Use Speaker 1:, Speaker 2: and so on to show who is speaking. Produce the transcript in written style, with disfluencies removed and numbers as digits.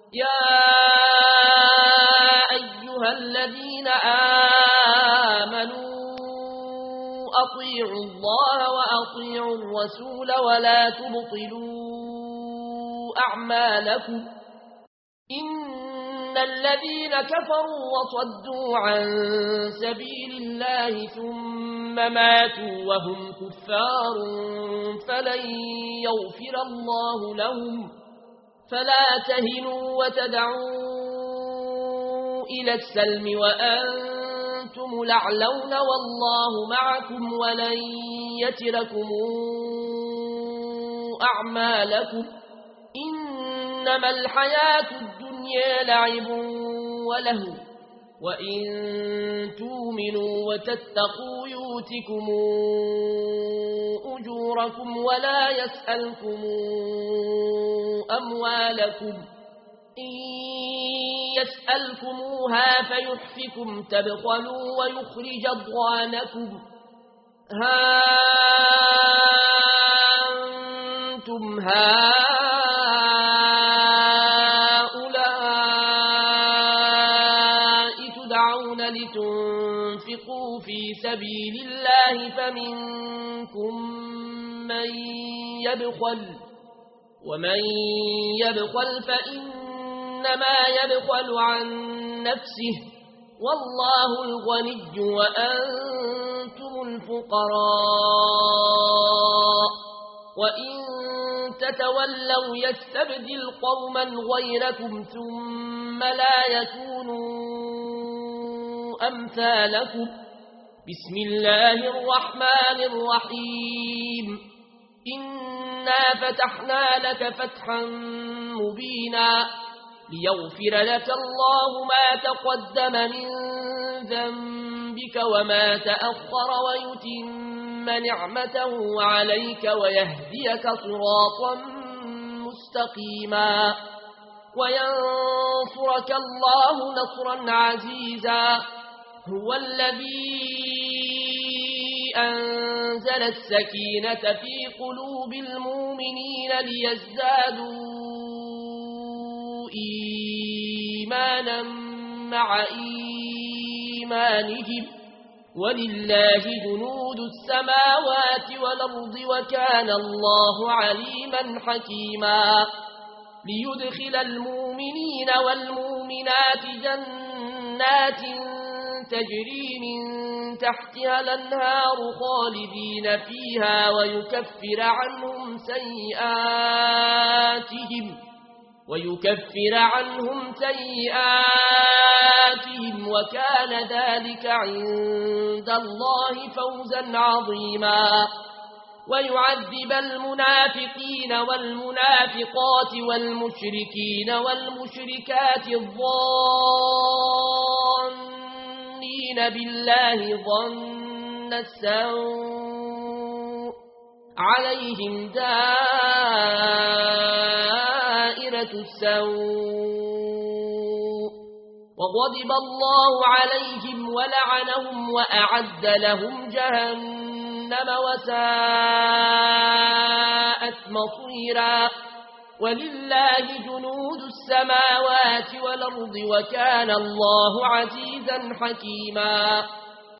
Speaker 1: يا أيها الذين آمنوا أطيعوا الله وأطيعوا الرسول ولا تبطلوا أعمالكم إن الذين كفروا وصدوا عن سبيل الله ثم ماتوا وهم كفار فلن يغفر الله لهم فلا تهنوا وتدعوا إلى السلم وأنتم الأعلون والله معكم ولن يتركم أعمالكم إنما الحياة الدنيا لعب ولهو وإن تؤمنوا وتتقوا يؤتكم أجوركم ولا يسألكم أموالكم إن يسألكموها فيحفكم تبخلوا ويخرج أضغانكم ها أنتم هؤلاء تدعون لتنفقوا في سبيل الله فمنكم من يبخل ومن يبخل فإنما يبخل عن نفسه والله الغني وأنتم الفقراء وإن تتولوا يستبدل قوما غيركم ثم لا يكونوا أمثالكم بسم الله الرحمن الرحيم إنا فتحنا لك فتحا مبينا ليغفر لك الله ما تقدم من ذنبك وما تأخر ويتم نعمته عليك ويهديك صراطا مستقيما وينصرك الله نصرا عزيزا هو الذي أنزل السكينة في قلوب المؤمنين ليزدادوا إيمانا مع إيمانهم ولله جنود السماوات والأرض وكان الله عليما حكيما ليدخل المؤمنين والمؤمنات جنات تجري من تحتها الأنهار خالدين فيها ويكفر عنهم سيئاتهم وكان ذلك عند الله فوزا عظيما ويعذب المنافقين والمنافقات والمشركين والمشركات الظانين بالله ظن السوء عليهم دائرة السوء وغضب الله عليهم ولعنهم وأعد لهم جهنم وساءت مصيرا ولله جنود السماوات والأرض وكان الله عزيزا حكيما